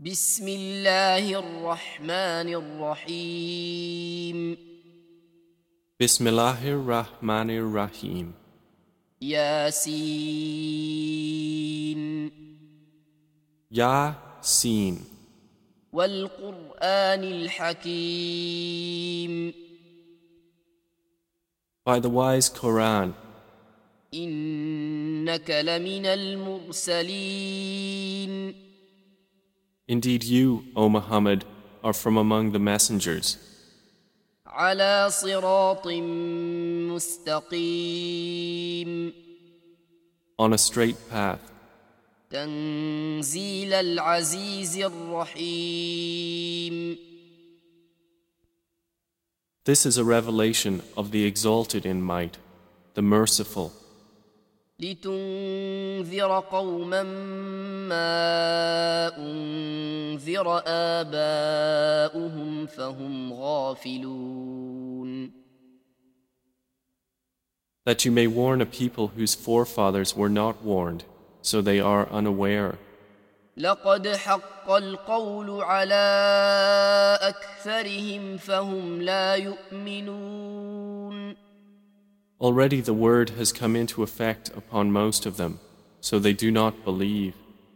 بسم الله الرحمن الرحيم Bismillahir Rahmanir Rahim. ياسين Yasin. والقرآن الحكيم By the wise Quran, إنك لمن المرسلين indeed you, O Muhammad, are from among the messengers, على صراط مستقيم on a straight path. تنزيل العزيز الرحيم This is a revelation of the exalted in might, the merciful, لتنذر قوما ما أنذر آباؤهم فهم غافلون that you may warn a people whose forefathers were not warned, so they are unaware. لقد حق القول على أكثرهم فهم لا يؤمنون Already the word has come into effect upon most of them, so they do not believe.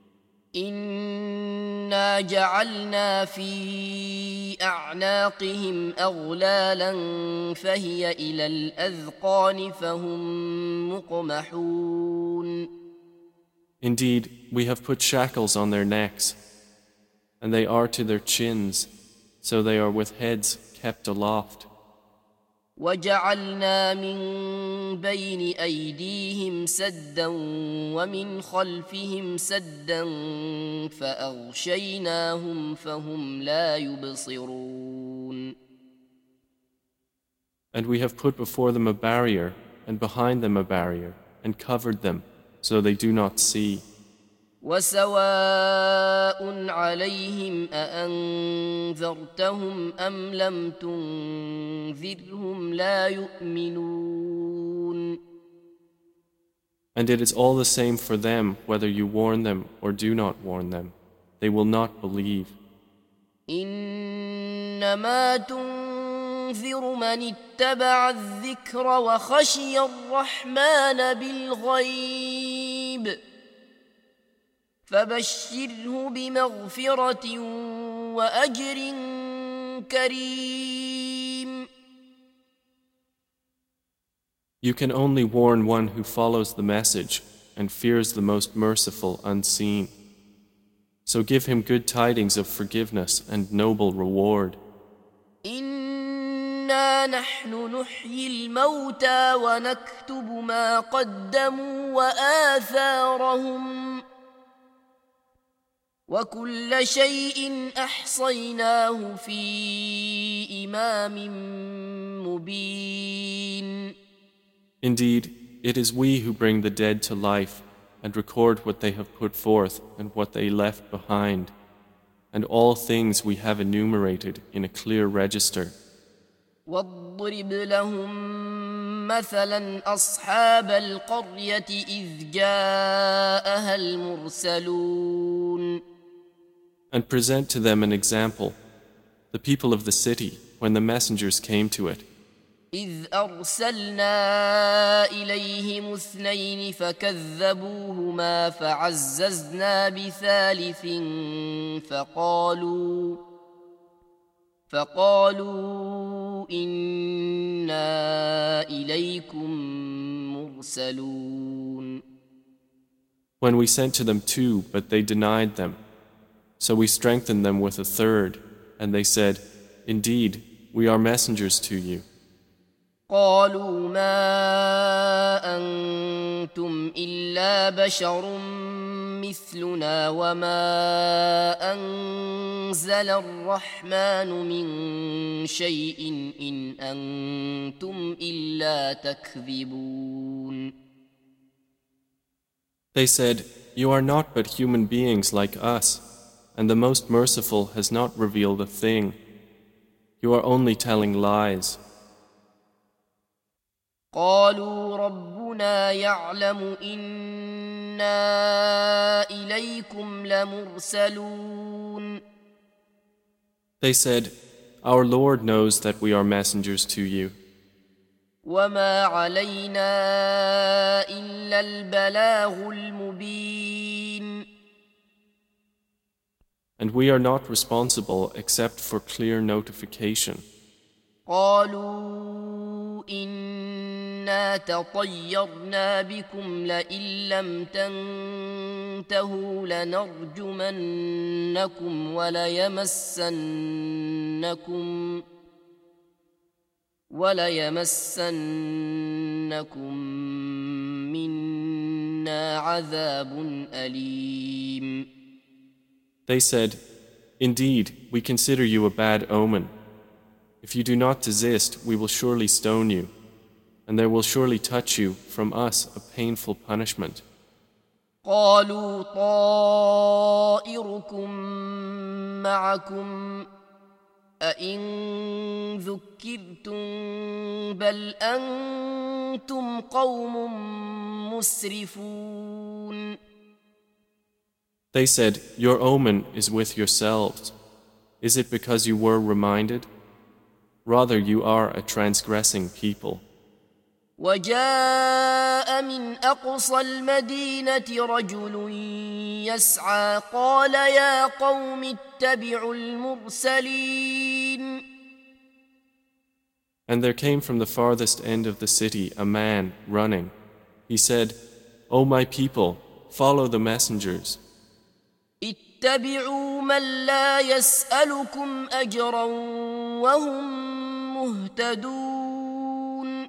إنا جعلنا في أعناقهم أغلالا فهي إلى الأذقان فهم مقمحون Indeed, we have put shackles on their necks, and they are to their chins, so they are with heads kept aloft. وجعلنا من بين أيديهم سدا ومن خلفهم سدا فأغشيناهم فهم لا يبصرون And we have put before them a barrier, and behind them a barrier, and covered them, so they do not see. وسواء عليهم أأنذرتهم أم لم تنذرهم لا يؤمنون And it is all the same for them whether you warn them or do not warn them. They will not believe. إنما تنذر من اتبع الذكر وخشي الرحمن بالغيب فبشره بمغفرة وأجر كريم You can only warn one who follows the message and fears the most merciful unseen. So give him good tidings of forgiveness and noble reward. إنا نحن نحيي الموتى ونكتب ما قدموا وآثارهم وكل شيء أحصيناه في إمام مبين Indeed, it is we who bring the dead to life and record what they have put forth and what they left behind, and all things we have enumerated in a clear register. واضرب لهم مثلا أصحاب القرية إذ جاءها المرسلون And present to them an example, the people of the city, when the messengers came to it. إذ أرسلنا إليهم اثنين فكذبوهما فعززنا بثالث فقالوا إنا إليكم مرسلون When we sent to them two, but they denied them. So we strengthened them with a third, and they said, Indeed, we are messengers to you. قالوا ما أنتم إلا بشر مثلنا وما أنزل الرحمن من شيء إن أنتم إلا تكذبون They said, You are not but human beings like us, and the Most Merciful has not revealed a thing. You are only telling lies. قالوا ربنا يعلم إنا إليكم لمرسلون They said, Our Lord knows that we are messengers to you, وما علينا إلا البلاغ المبين. and we are not responsible except for clear notification. قالوا إنا تطيرنا بكم لئن لم تنتهوا لنرجمنكم وليمسنكم منا عذاب أليم. They said, Indeed, we consider you a bad omen. If you do not desist, we will surely stone you, and there will surely touch you from us a painful punishment. قالوا طائركم معكم أئن ذكرتم بل أنتم قوم مسرفون. They said, Your omen is with yourselves. Is it because you were reminded? Rather, you are a transgressing people. وجاء من أقصى المدينة رجل يسعى قال يا قوم اتبعوا المرسلين. And there came from the farthest end of the city a man running. He said, O my people, follow the messengers. اتبعوا من لا يسألكم أجرا وهم مهتدون.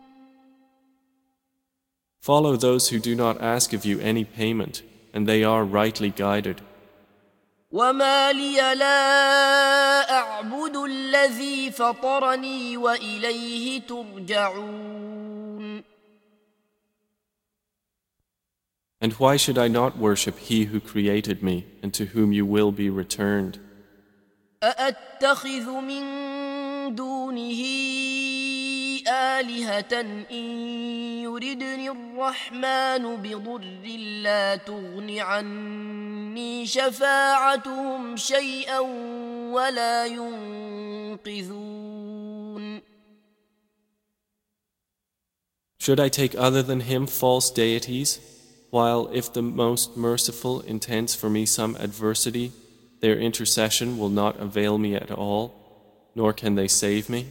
Follow those who do not ask of you any payment, and they are rightly guided. وما لي لا أعبد الذي فطرني وإليه ترجعون. And why should I not worship He who created me and to whom you will be returned? أأتخذ من دونه آلهة إن يردني الرحمن بضر لا تغن عني شفاعتهم شيئا ولا ينقذون. Should I take other than Him false deities? While if the Most Merciful intends for me some adversity, their intercession will not avail me at all, nor can they save me.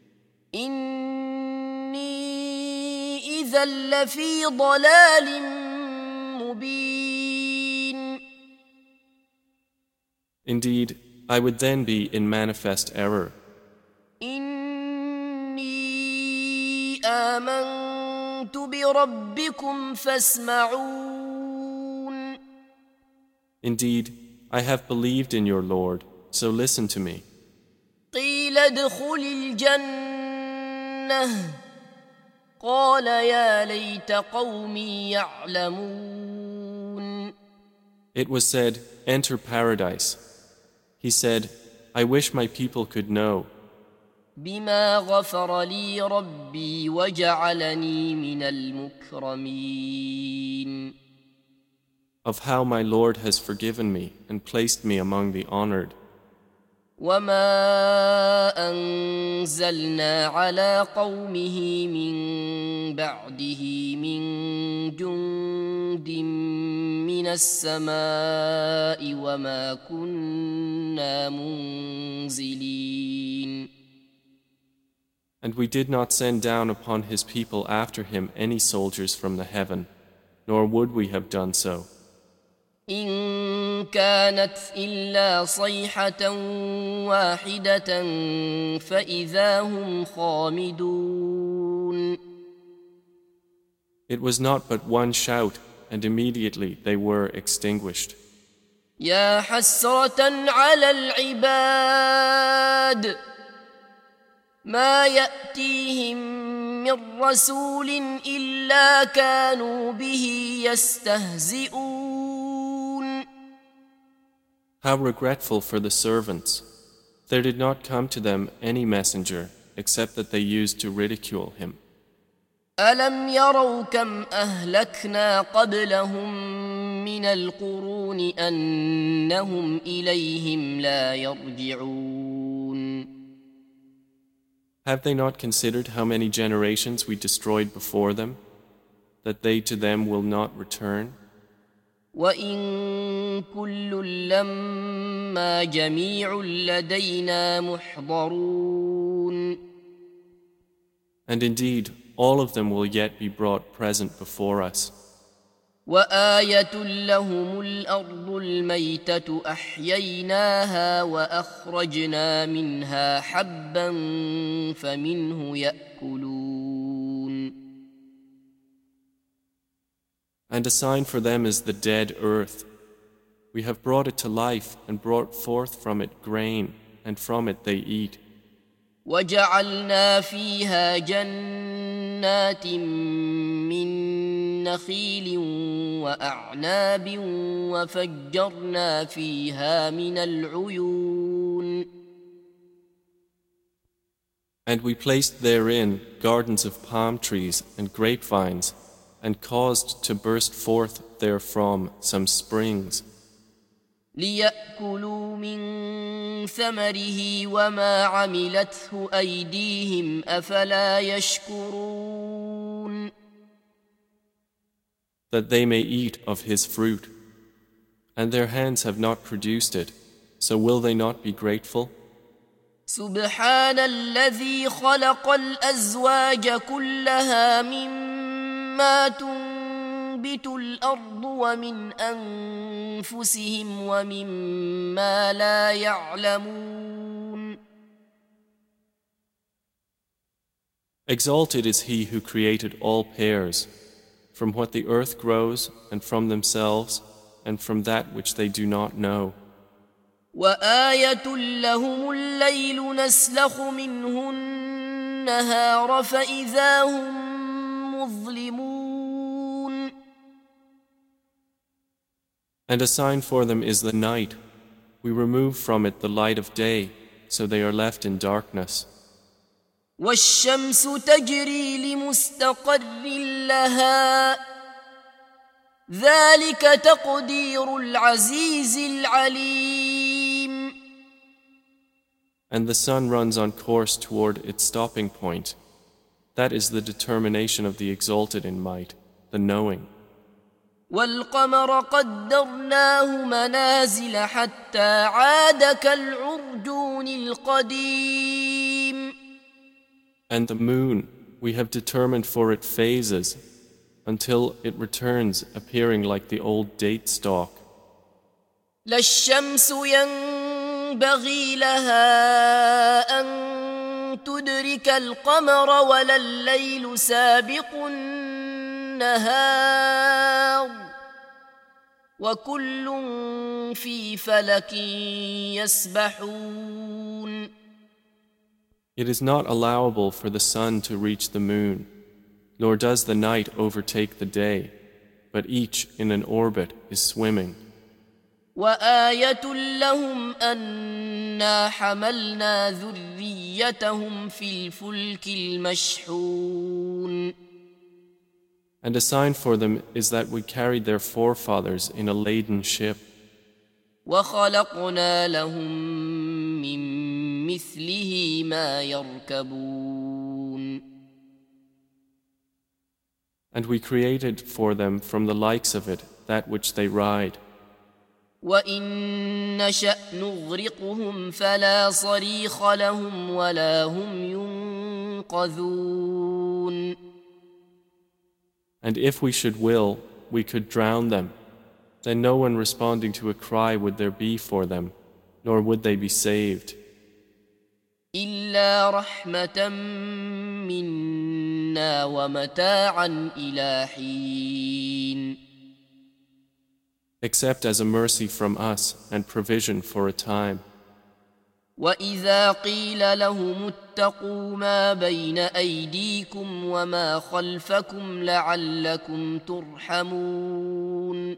إني إذا لفي ضلال مبين. Indeed, I would then be in manifest error. إني آمنت بربكم فاسمعون. Indeed, I have believed in your Lord, so listen to me. قيل ادخل الجنة قال يا ليت قومي يعلمون. It was said, Enter paradise. He said, I wish my people could know. بما غفر لي ربي وجعلني من المكرمين. Of how my Lord has forgiven me and placed me among the honored. وما أنزلنا على قومه من بعده من جند من السماء وما كنا منزلين. And we did not send down upon his people after him any soldiers from the heaven, nor would we have done so. إن كانت إلا صيحة واحدة فإذا هم خامدون. It was not but one shout, and immediately they were extinguished. يا حسرة على العباد ما يأتيهم من رسول إلا كانوا به يستهزئون. How regretful for the servants! There did not come to them any messenger except that they used to ridicule him. ألم يروا كم أهلكنا قبلهم من القرون أنهم إليهم لا يرجعون. Have they not considered how many generations we destroyed before them, that they to them will not return? وإن كل لما جميع لدينا محضرون. And indeed, all of them will yet be brought present before us. وآية لهم الأرض الميتة أحييناها وأخرجنا منها حبا فمنه يأكلون. And a sign for them is the dead earth. We have brought it to life and brought forth from it grain, and from it they eat. وجعلنا فيها جنات من نخيل وأعناب وفجرنا فيها من العيون. And we placed therein gardens of palm trees and grapevines, and caused to burst forth therefrom some springs. ليأكلوا من ثمره وما عملته أيديهم أفلا يشكرون. That they may eat of his fruit, and their hands have not produced it, so will they not be grateful? سبحان الذي خلق الأزواج كلها مما تنبت الأرض ومن أنفسهم ومما لا يعلمون. Exalted is he who created all pairs, from what the earth grows, and from themselves, and from that which they do not know. وآية لهم الليل نسلخ منه النهار فإذا هم مظلمون. And a sign for them is the night. We remove from it the light of day, so they are left in darkness. والشمس تجري لمستقر لها ذلك تقدير العزيز العليم. And the sun runs on course toward its stopping point. That is the determination of the exalted in might, the knowing. والقمر قدرناه منازل حتى عاد كالعرجون القديم. And the moon, we have determined for it phases, until it returns appearing like the old date stalk. لا الشمس ينبغي لها أن تدرك القمر ولا الليل سابق النهار وكل في فلك يسبحون. It is not allowable for the sun to reach the moon, nor does the night overtake the day, but each in an orbit is swimming. وآية لهم أنا حملنا ذريتهم في الفلك المشحون. And a sign for them is that we carried their forefathers in a laden ship. وخلقنا لهم من مثله ما يركبون. And we created for them from the likes of it that which they ride. وإن نشأ نغرقهم فلا صريخ لهم ولا هم ينقذون. And if we should will, we could drown them. Then no one responding to a cry would there be for them, nor would they be saved. إلا رحمة منا ومتاعا إلى حين. Except as a mercy from us and provision for a time. وإذا قيل لهم اتقوا ما بين أيديكم وما خلفكم لعلكم ترحمون.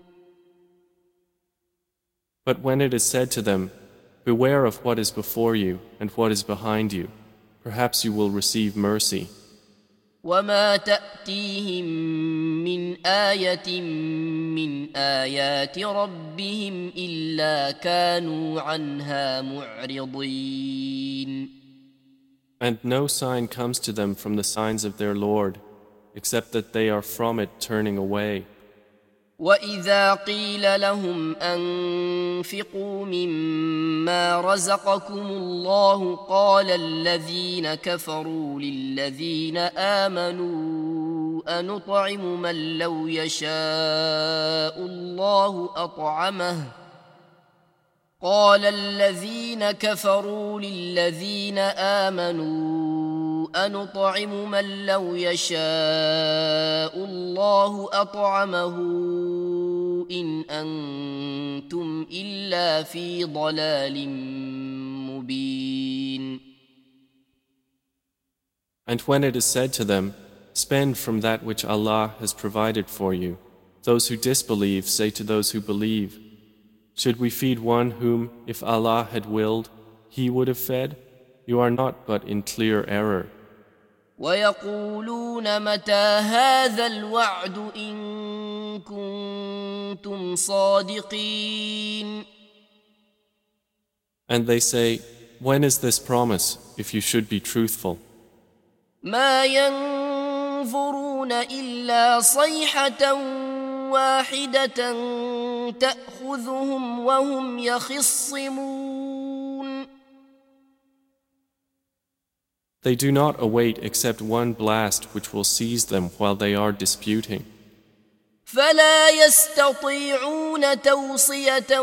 But when it is said to them, beware of what is before you and what is behind you, perhaps you will receive mercy. وما تأتيهم من آية من آيات ربهم إلا كانوا عنها معرضين. And no sign comes to them from the signs of their Lord, except that they are from it turning away. وإذا قيل لهم أنفقوا مما رزقكم الله قال الذين كفروا للذين آمنوا أنطعم من لو يشاء الله أطعمه قال الذين كفروا للذين آمنوا أنطعم من لو يشاء الله أطعمه إن أنتم إلا في ضلال مبين. And when it is said to them, spend from that which Allah has provided for you, those who disbelieve say to those who believe, should we feed one whom, if Allah had willed, He would have fed? You are not but in clear error. ويقولون متى هذا الوعد إن كنتم صادقين. And they say, when is this promise, if you should be truthful? ما ينظرون إلا صيحة واحدة تأخذهم وهم يخصمون. They do not await except one blast which will seize them while they are disputing. فلا يستطيعون توصية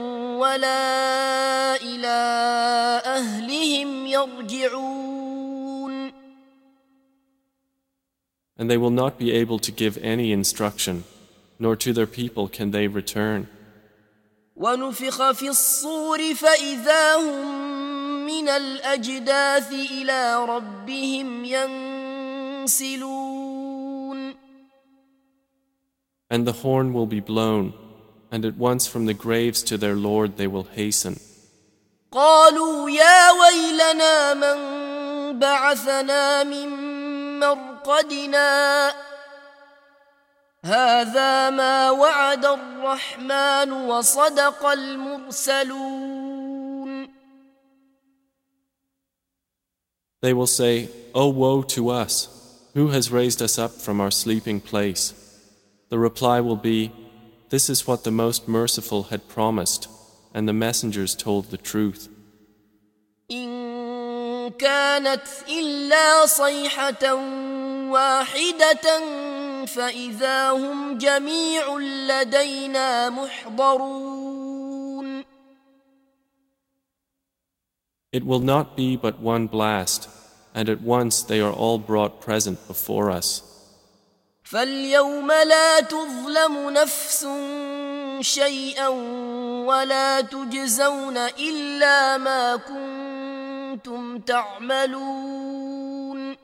ولا إلى أهلهم يرجعون. And they will not be able to give any instruction, nor to their people can they return. ونفخ في الصور فإذا هم من الأجداث إلى ربهم ينسلون. And the horn will be blown, and at once from the graves to their Lord they will hasten. قالوا يا ويلنا من بعثنا من مرقدنا هذا ما وعد الرحمن وصدق المرسلون. They will say, "Oh, woe to us! Who has raised us up from our sleeping place?" The reply will be, "This is what the Most Merciful had promised, and the messengers told the truth." إن كانت إلا صيحة واحدة فإذا هم جميع لدينا محضرون. It will not be but one blast, and at once they are all brought present before us. فاليوم لا تظلم نفس شيئا ولا تجزون إلا ما كنتم تعملون.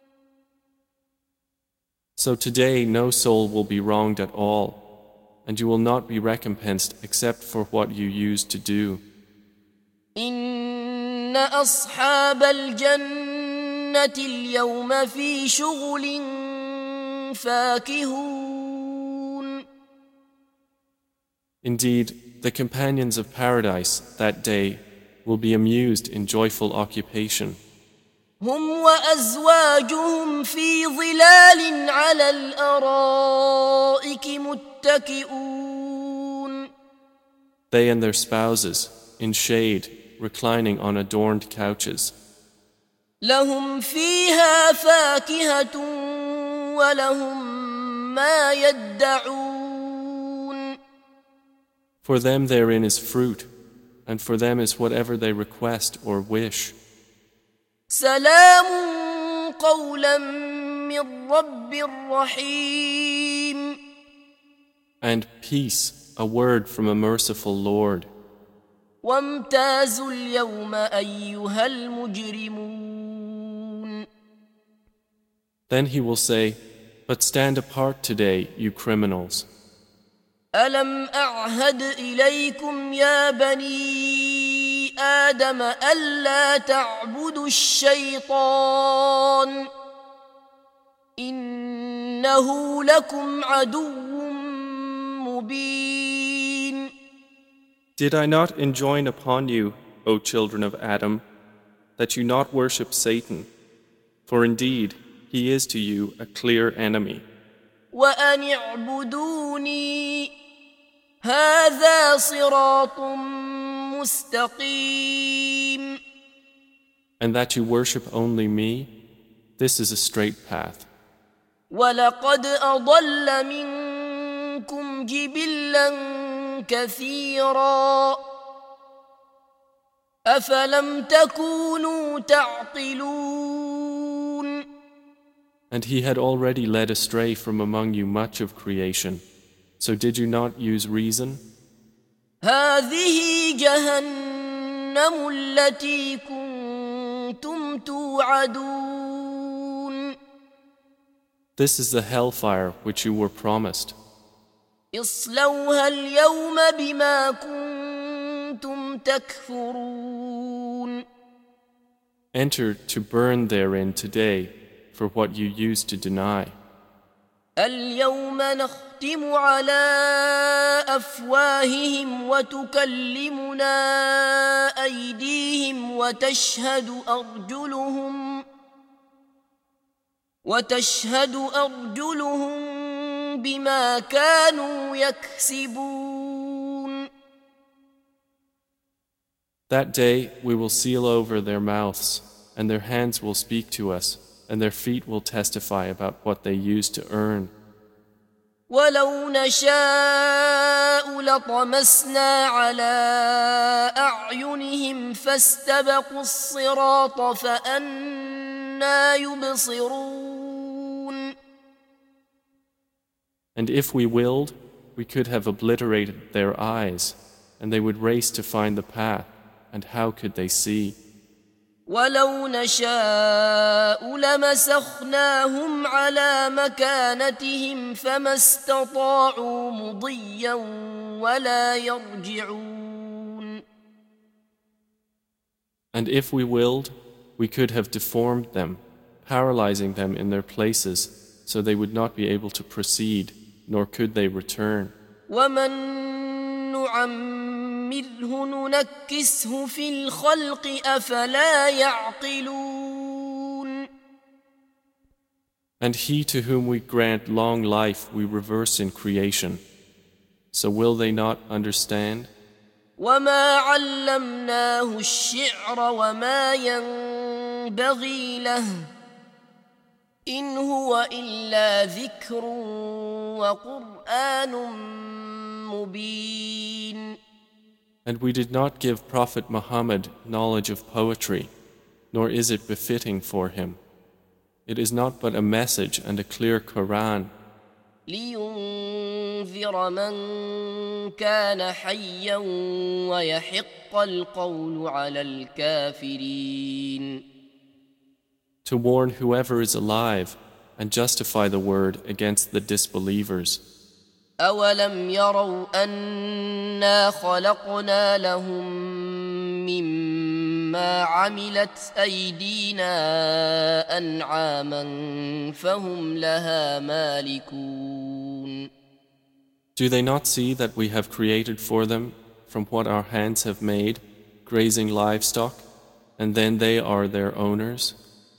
So today no soul will be wronged at all, and you will not be recompensed except for what you used to do. إن أصحاب الجنة اليوم في شغل فاكهون. Indeed, the companions of paradise that day will be amused in joyful occupation. هم وأزواجهم في ظلال على الأرائك متكئون. They and their spouses, in shade, reclining on adorned couches. لهم فيها فاكهة ولهم ما يدعون. For them therein is fruit, and for them is whatever they request or wish. سلام قولا من رب رحيم. And peace, a word from a merciful Lord. وامتازوا اليوم أيها المجرمون. Then he will say, "But stand apart today, you criminals. ألم أعهد إليكم يا بني آدم ألا تعبدوا الشيطان إنه لكم عدو مبين. Did I not enjoin upon you, O children of Adam, that you not worship Satan? For indeed, he is to you a clear enemy. وأن اعبدوني هذا صراط مستقيم. And that you worship only me, this is a straight path. ولقد أضل منكم جبلا كثيرا أفلم تكونوا تعقلون. And he had already led astray from among you much of creation. So did you not use reason? هذه جهنم التي كنتم توعدون. This is the hellfire which you were promised. اصلوها اليوم بما كنتم تكفرون. Enter to burn therein today for what you used to deny. اليوم نختم على أفواههم وتكلمنا أيديهم وتشهد أرجلهم بما كانوا يكسبون. That day we will seal over their mouths, and their hands will speak to us, and their feet will testify about what they used to earn. ولو نشاء لطمسنا على أعينهم فاستبقوا الصراط فأنى يبصرون. And if we willed, we could have obliterated their eyes, and they would race to find the path, and how could they see? ولو نشاء لمسخناهم على مكانتهم فما استطاعوا مضيا ولا يرجعون. And if we willed, we could have deformed them, paralyzing them in their places, so they would not be able to proceed, nor could they return. ومن نعمره ننكسه في الخلق أفلا يعقلون. And he to whom we grant long life we reverse in creation. So will they not understand? وما علمناه الشعر وما ينبغي له إن هو إلا ذكر وقرآن مبين. And we did not give Prophet Muhammad knowledge of poetry, nor is it befitting for him. It is not but a message and a clear Quran. لينذر من كان حيا ويحق القول على الكافرين. To warn whoever is alive and justify the word against the disbelievers. أولم يروا أنا خلقنا لهم مما عملت أيدينا أنعاما فهم لها مالكون. Do they not see that we have created for them from what our hands have made, grazing livestock, and then they are their owners?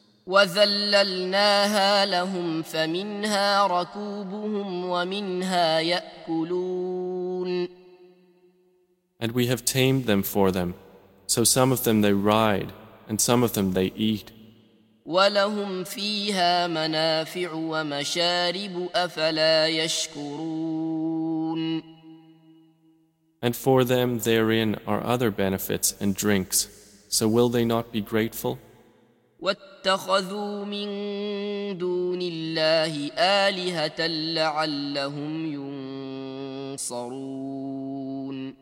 وذللناها لهم فمنها ركوبهم ومنها يأكلون. And we have tamed them for them, so some of them they ride, and some of them they eat. ولهم فيها منافع ومشارب أفلا يشكرون. And for them therein are other benefits and drinks, so will they not be grateful? واتخذوا من دون الله آلهة لعلهم ينصرون.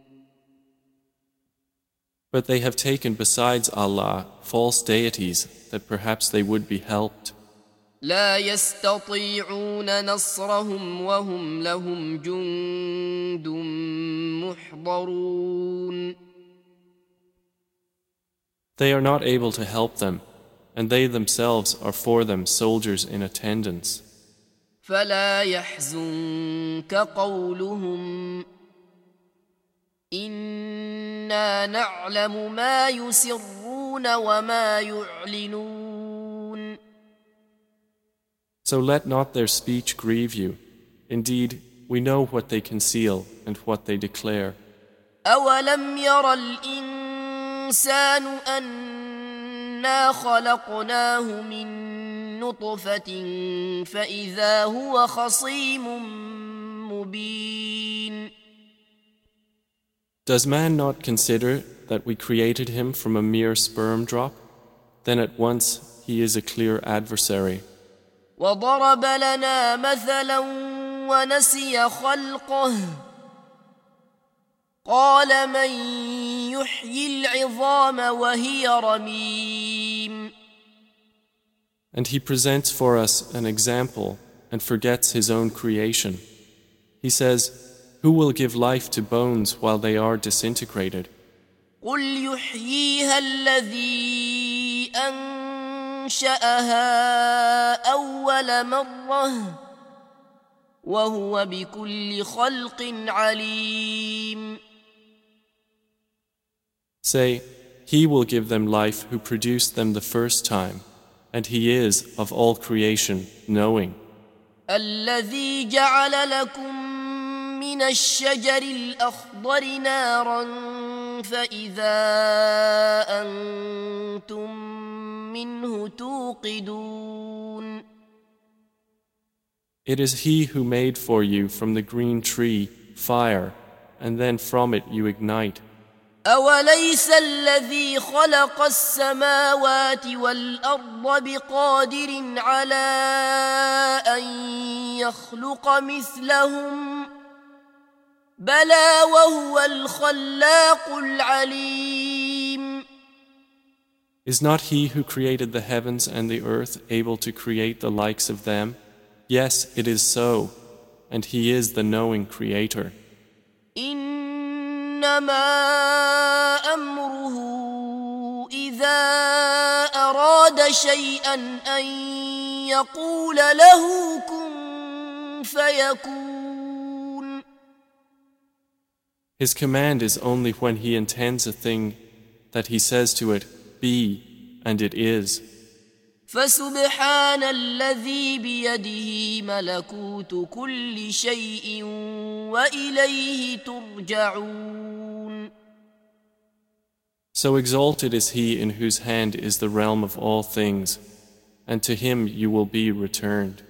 But they have taken besides Allah false deities that perhaps they would be helped. لا يستطيعون نصرهم وهم لهم جند محضرون. They are not able to help them, and they themselves are for them soldiers in attendance. فلا يحزنك قولهم إنا نعلم ما يسرون وما يعلنون. So let not their speech grieve you. Indeed, we know what they conceal and what they declare. أولم ير الإنسان أنا خلقناه من نطفة فإذا هو خصيم مبين. Does man not consider that we created him from a mere sperm drop? Then at once he is a clear adversary. وضرب لنا مثلا ونسي خلقه قال من يحيي العظام وهي رميم. And he presents for us an example and forgets his own creation. He says, who will give life to bones while they are disintegrated? قل يحييها الذي أنشأها أول مرة وهو بكل خلق عليم. Say, he will give them life who produced them the first time, and he is of all creation knowing. الذي جعل لكم من الشجر الأخضر نارا فإذا أنتم منه توقدون. It is he who made for you from the green tree fire, and then from it you ignite. أوليس الذي خلق السماوات والأرض بقادر على أن يخلق مثلهم بلى وهو الخلاق العليم. Is not he who created the heavens and the earth able to create the likes of them? Yes, it is so, and he is the knowing creator. إنما أمره إذا أراد شيئا أن يقول له كن فيكون. His command is only when he intends a thing that he says to it, be, and it is. فسبحان الذي بيده ملكوت كل شيء وإليه ترجعون. So exalted is he in whose hand is the realm of all things, and to him you will be returned.